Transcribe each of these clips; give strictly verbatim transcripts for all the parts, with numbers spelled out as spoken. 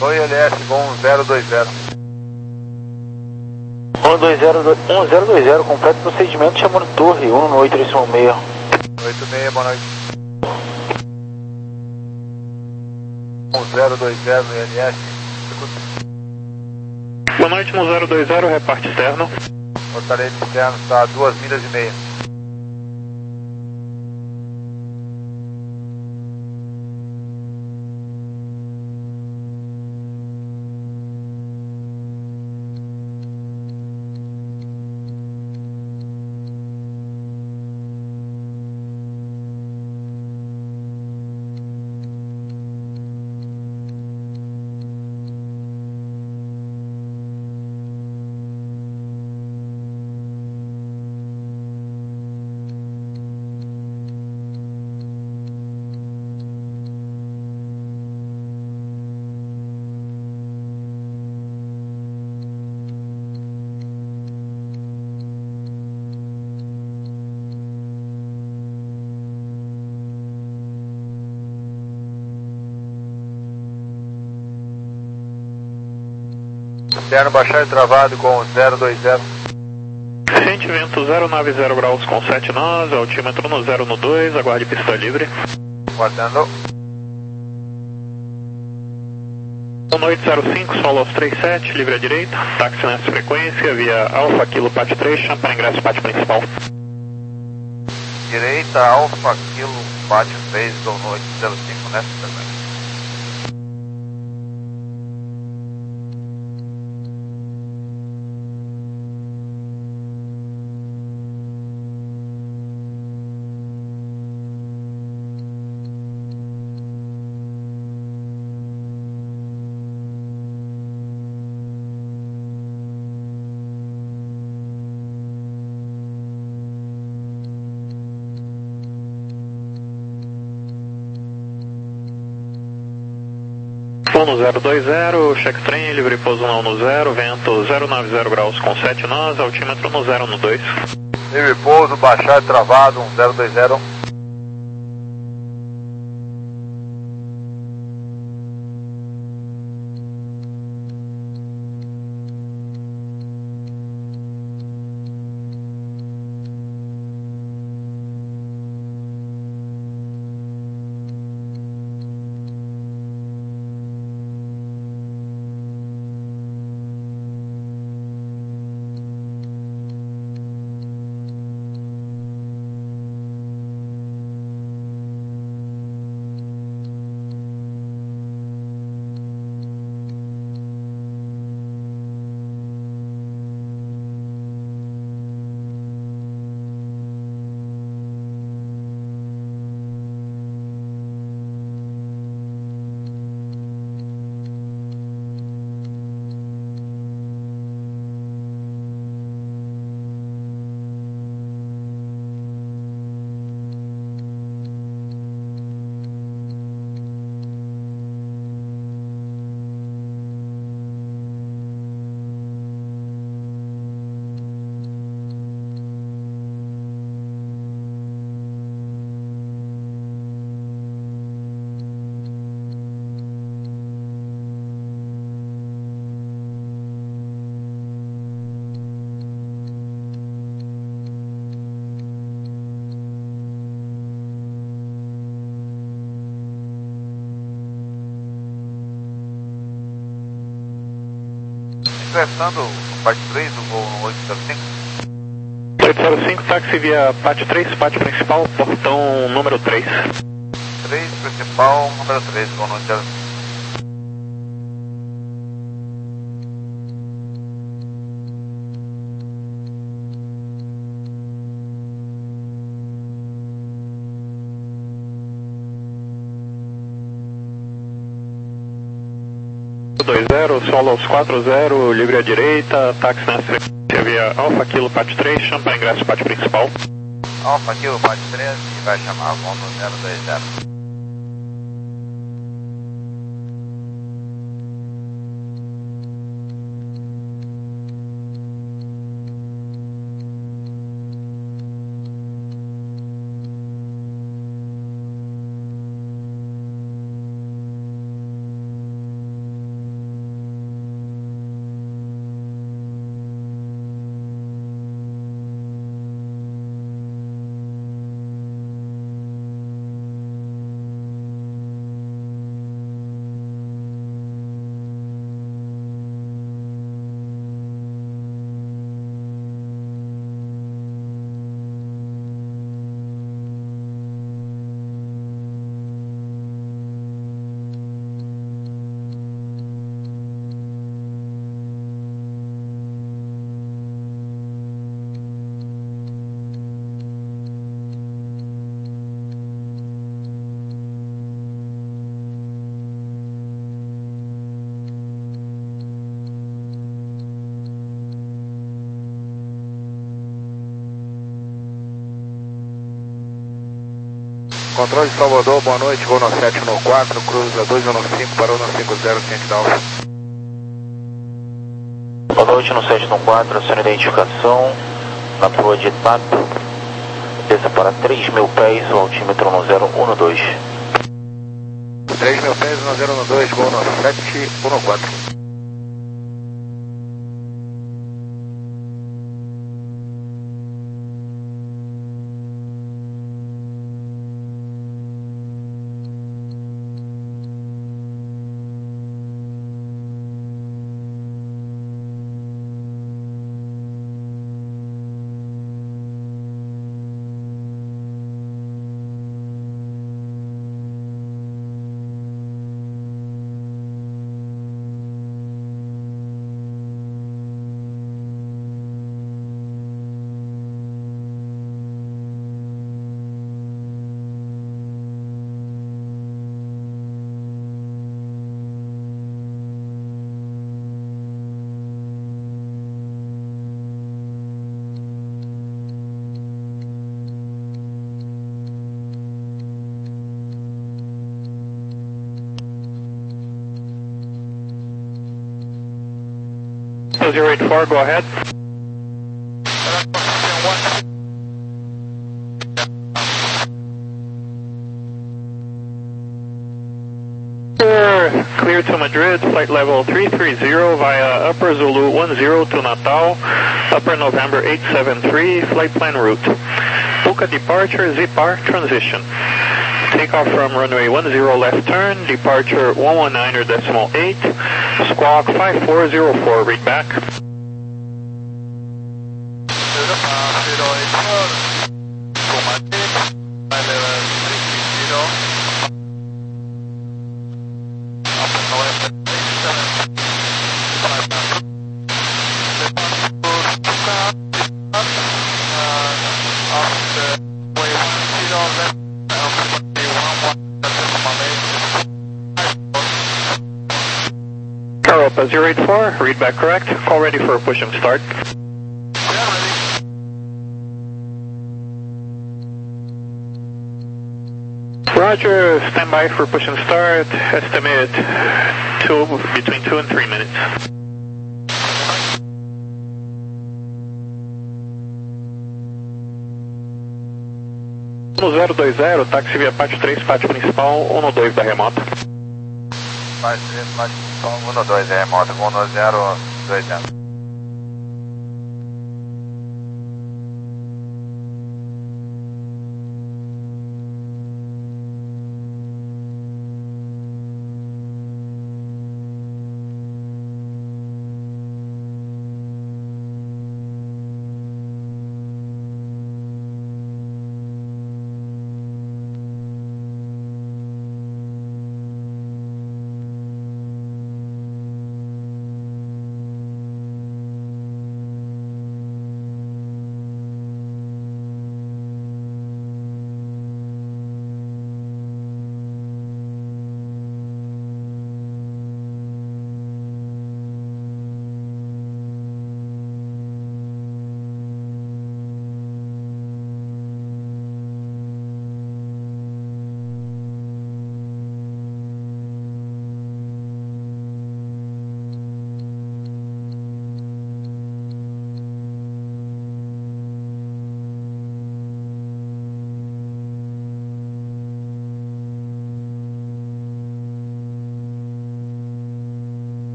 Oi, L S, um zero dois zero. um zero dois zero, completo procedimento, chamando torre, um no oito três seis. oito seis, boa noite. um zero dois zero no L S. Boa noite, um zero dois zero, reparte externo. Fortaleza externo está a duas milhas e meia. Externo baixar e travado com zero dois zero. Ciente, vento zero nove zero graus com sete nós, altímetro no zero no dois, aguarde pista livre. Guardando. Boa noite, zero cinco, solo aos trinta e sete, livre à direita, táxi nessa frequência, via Alfa Kilo Pat três, chama para ingresso pátio principal. Direita, Alfa Kilo Pat três, boa noite, zero cinco nessa frequência. no zero dois zero, check trem, livre pouso um no zero, vento zero nove zero graus com sete nós, altímetro no zero no dois. Livre pouso, baixar e travado, um zero dois zero. Ingressando no Pat três, o voo oito zero cinco. oito zero cinco, táxi via Pat três, pátio principal, portão número três. três, principal, número três, voo oito zero cinco. dois zero, solo aos quatro zero, livre à direita, táxi na frequência via Alfa Kilo Pat três, chama para ingresso pátio principal. Alfa Kilo Pat três e vai chamar voo no zero dois zero. Controle de Salvador, boa noite, voo no sete um quatro, cruza dois um cinco, parou no cinco zero, ciente da Alfa. Boa noite no sete um quatro, sua identificação, na proa de T A P, desça para três mil pés, o altímetro no zero um dois. três mil pés no zero um dois, voo no sete um quatro. zero eight four, go ahead. Clear to Madrid, flight level three three zero via Upper Zulu one zero to Natal, Upper November eight seven three, flight plan route. Book a departure, Z P A R, transition. Takeoff from runway one zero left turn, departure one one nine or decimal eight, squawk five four zero four, read back. Europa zero eight four, read back correct, call ready for push and start. Roger, stand by for push and start, estimate two, between two and three minutes. No zero dois zero, táxi via pátio três, pátio principal, um dois da remota. Pátio três, pátio principal, um dois da remota, voo no zero dois zero.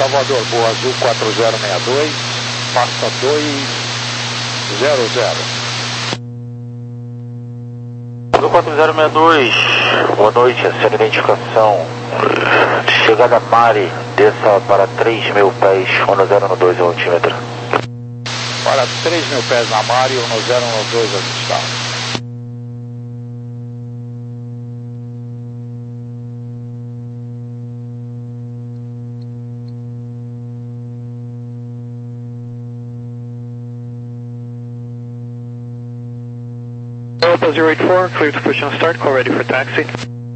Salvador, Boa Azul quatro zero seis dois, passa dois zero zero. Azul quatro zero seis dois, boa noite, sendo identificação. Chegada Mari, desça para três mil pés, um zero um dois altímetro. Para três mil pés na Mari, um zero um dois ajustado. Europa zero eight four, clear to push and start, call ready for taxi.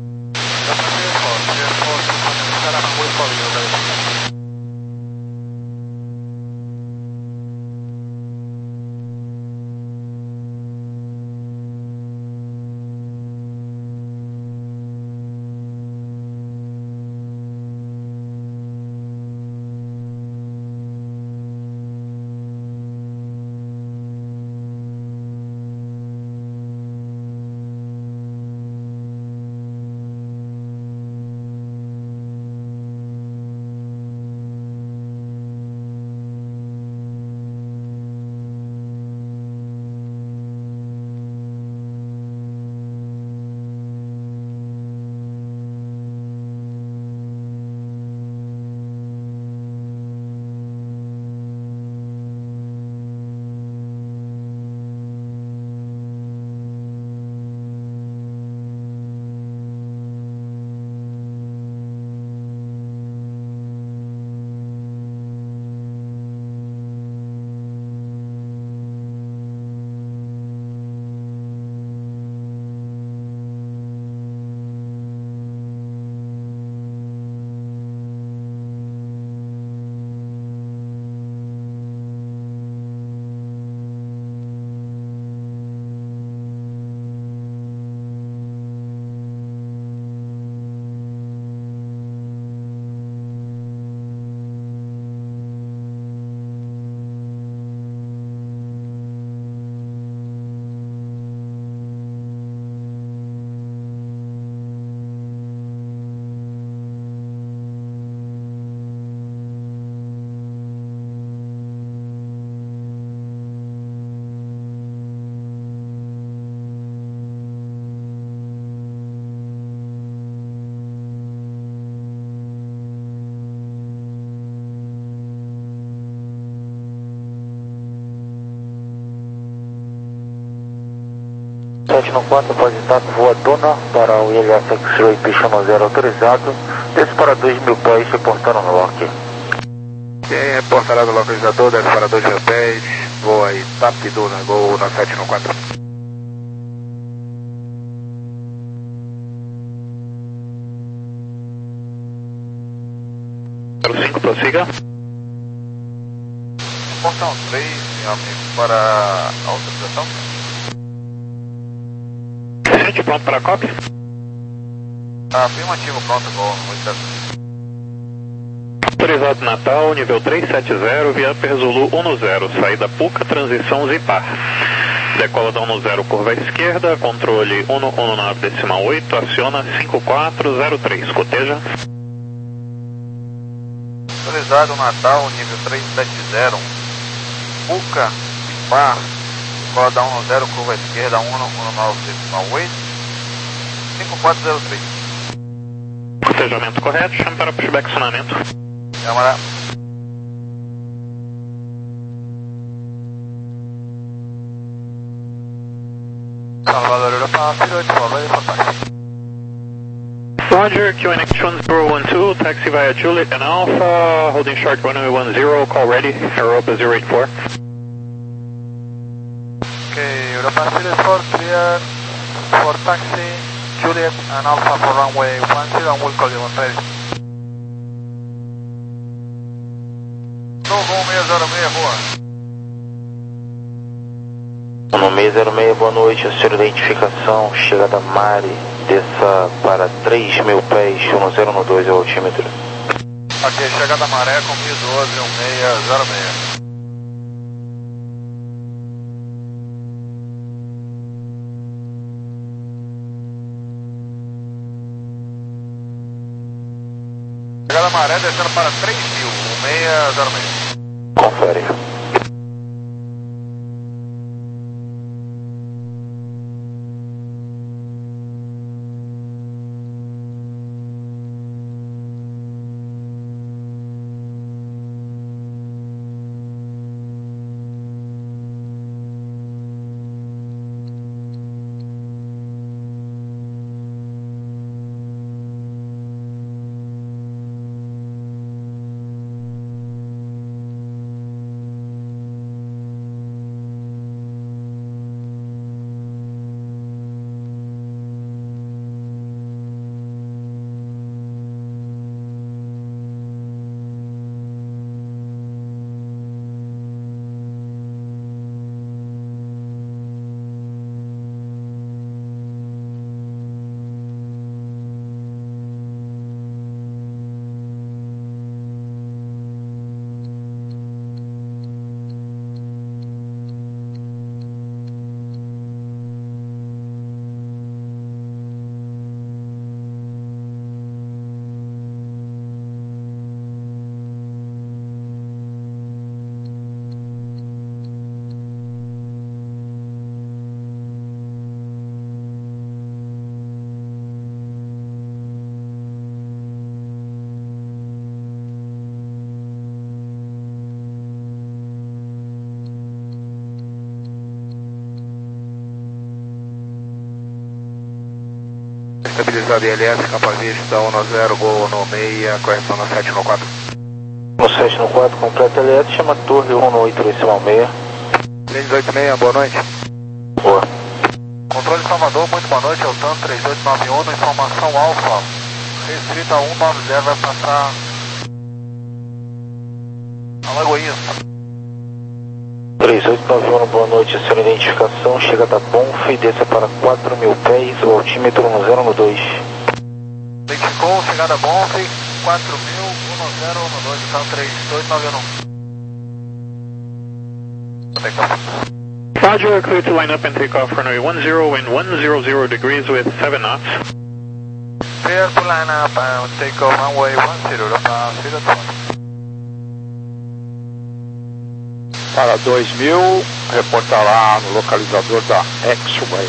sete no quatro, pode estar voadona para o I L S X-Ray Pichano zero autorizado, desce para dois mil pés, reportando no lock. Ok, reportarado localizador, desce para dois mil pés, voa aí, T A P Duna, Gol na sete no quatro. zero cinco, prossiga. Portão três, meu amigo, para a autorização. Gente, pronto para a cópia? Afirmativo, pronto, Gol, muito certo. Autorizado Natal, nível trezentos e setenta, via Upper Zulu um zero, saída Puca, transição Zipar. Decola da um zero, curva à esquerda, controle um um nove decimal oito, aciona cinco quatro zero três, coteja. Autorizado Natal, nível trezentos e setenta, Puca, Zipar, decola da um zero, curva à esquerda, um um nove decimal oito, cinco quatro zero três. Cotejamento correto, chame para pushback acionamento. Câmara. Salvador Europa, Pilot, Salvador Europa. Roger, Q N X one zero one two, taxi via Juliet and Alpha, holding short runway one zero, call ready, Europa zero eight four. Okay, Europa Pilot four, clear for taxi, Juliet and Alpha for runway one zero, and we'll call you when ready. Gol seis zero seis, boa. No seis zero seis, boa noite, a senhora identificação, chegada Mari, desça para três mil pés, um zero um dois altímetro. Ok, chegada Maré com mil e doze, um seis zero seis. Chegada Maré descendo para três mil. seis zero seis. Confere. Estabilizado I L S, capa vista um zero, gol no seis, correção no sete no quatro. No sete no quatro, completa L S, chama torre um no oito três seis. três oito seis, boa noite. Boa. Controle Salvador, muito boa noite, Eltan três oito nove um, informação alfa. Restrita um nove zero, vai passar a Lagoinha. três oito nove um, boa noite, a sua identificação, chega da Bonf, desça para quatro mil pés, o altímetro no zero no dois. Identificou, chegada Bonf, quatro mil, um zero um dois, então três oito nove um. Roger, clear to line up and take off runway one zero and one hundred degrees with seven knots. Clear to line up and take off runway one zero, zero two. Para dois mil, reportar lá no localizador da X-Way.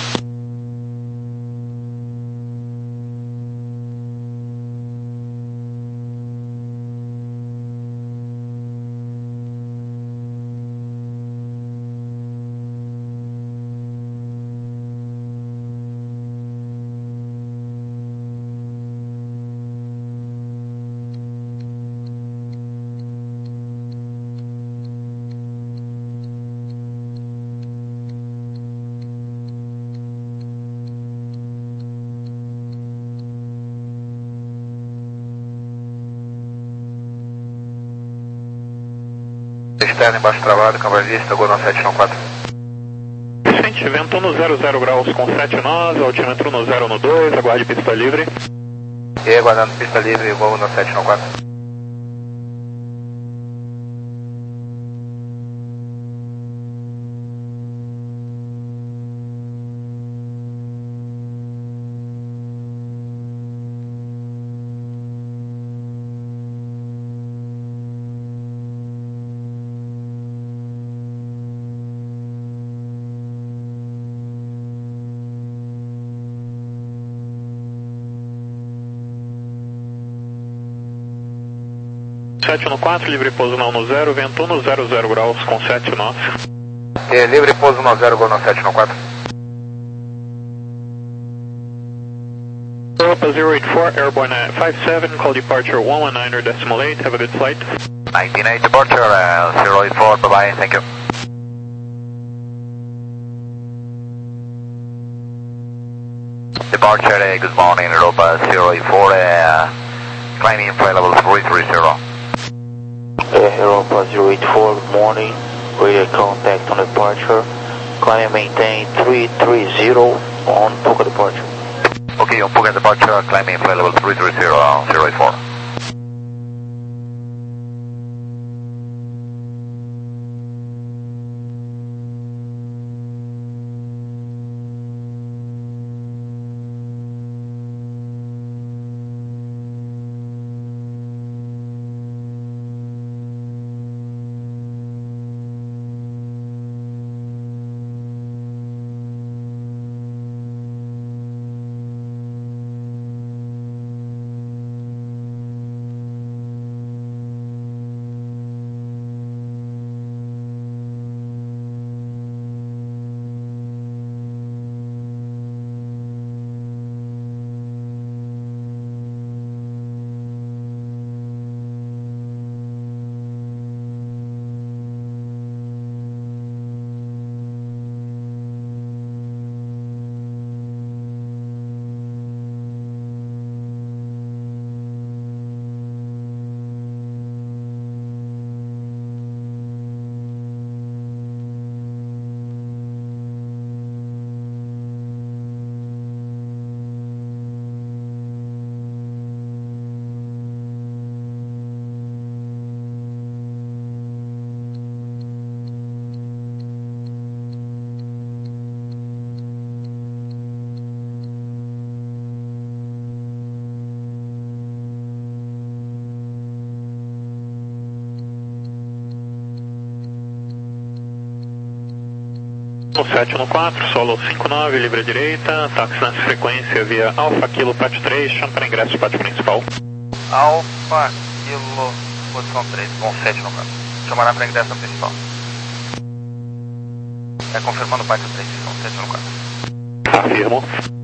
Externo embaixo trabalho, câmara vista, gol no sete no quatro. Gente, vento no zero zero graus com sete nós, altímetro no zero no dois, aguarde pista livre. E aí, aguardando pista livre, gol no sete no quatro. sete no quatro, livre pouso não no zero, vento no zero zero graus com sete nós. E livre pouso no zero, gol no sete no quatro. Europa zero eight four, airborne at five seven, call departure one one nine decimal eight, have a good flight. nineteen eight departure, uh, zero eight four, bye bye, thank you. Departure, uh, good morning, Europa zero eight four, uh, climbing flight level three three zero. Uh, Europa zero eight four, good morning, radio contact on departure, climb maintain three three zero on Puka departure. Okay, on Puka departure, climbing flight level three three zero, zero eight four. No sete no quatro, solo cinco nove, livre direita, táxi nessa frequência via Alfa Kilo Pátio três, chama para ingresso pátio principal. Alfa Kilo, posição três, com sete no quatro. Chamará para ingresso principal. É confirmando o pátio três, com sete no quatro. Afirmo.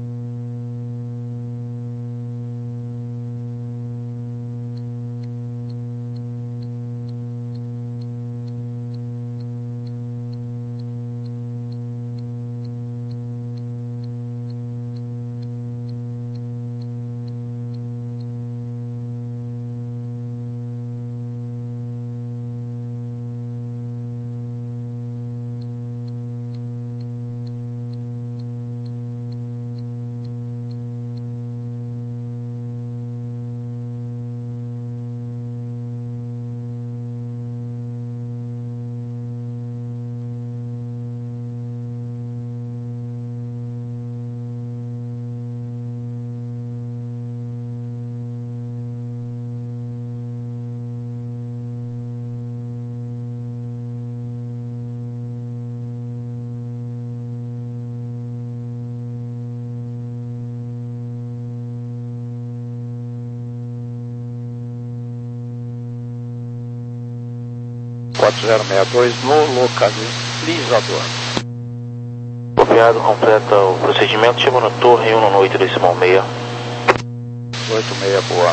quatro zero seis dois no localizador. Copiado, completa o procedimento, chegou na torre um no oito decimal seis. oito seis, boa.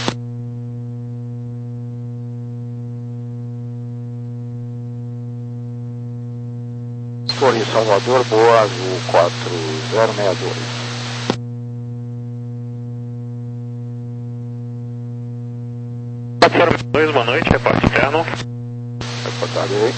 Torre Salvador, boa, azul quatro zero seis dois. quatro zero seis dois, boa noite, reporte externo. Reportarei.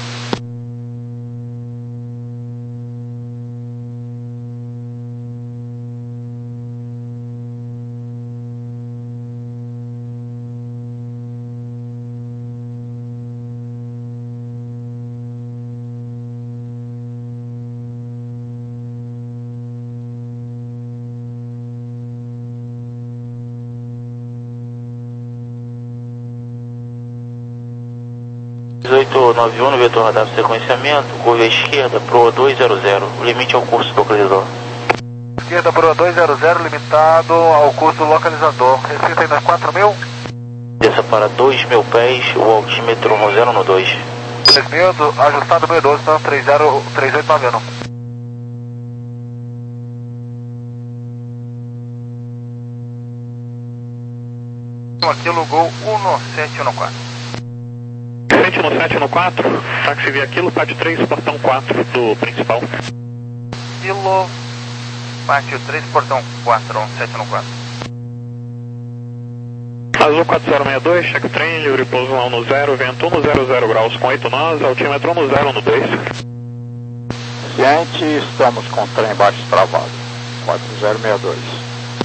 dezoito nove um, no vetor radar de sequenciamento, curva à esquerda, proa dois zero zero, o limite ao curso do localizador. Esquerda, proa dois zero zero, limitado ao curso do localizador. Receita ainda quatro mil. Desça para dois mil pés, o altímetro zero no dois. três mil, ajustado mil e doze, então três zero três oito nove um. Aqui Gol um no sete no quatro. Frente no sete no quatro, táxi via Kilo Pátio três, portão quatro do principal. Kilo Pátio três, portão quatro, sete no quatro. Azul quatro zero seis dois, check trem, livre pouso um no zero, vento um no zero zero graus com oito nós, altímetro um no zero no dois. Ciente, estamos com o trem baixo travado. quatro zero seis dois.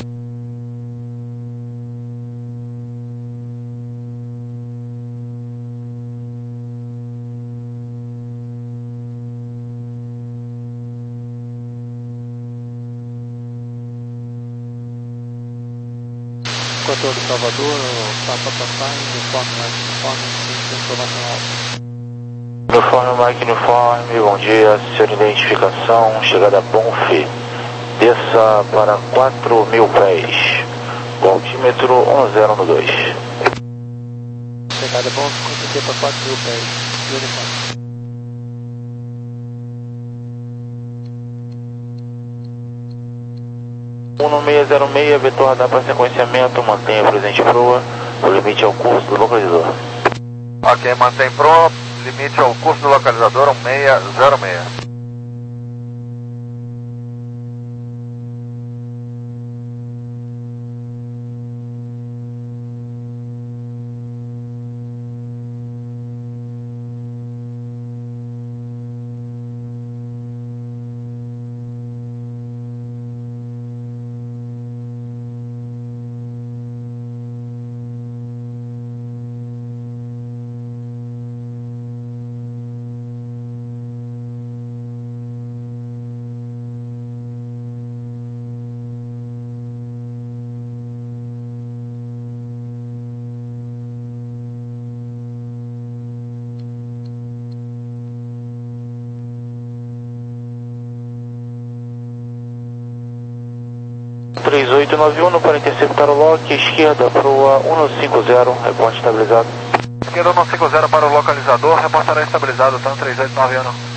Equador do Salvador, Papa Papai, uniforme mais uniforme, internacional. Uniforme Mike Uniforme, bom dia, senhor identificação, chegada a Bonfi. Desça para quatro mil pés, o altímetro um zero no dois. Chegada a Bonfi, consegui para quatro mil pés, uniforme. um no seis zero seis, vetor radar para sequenciamento, mantenha presente proa, o limite ao curso do localizador. Ok, mantém proa, limite ao curso do localizador um seis zero seis. três oito nove um para interceptar o lock, esquerda proa cento e cinquenta, reporte estabilizado. Esquerda cento e cinquenta para o localizador, reportará estabilizado, tanto três oito nove um.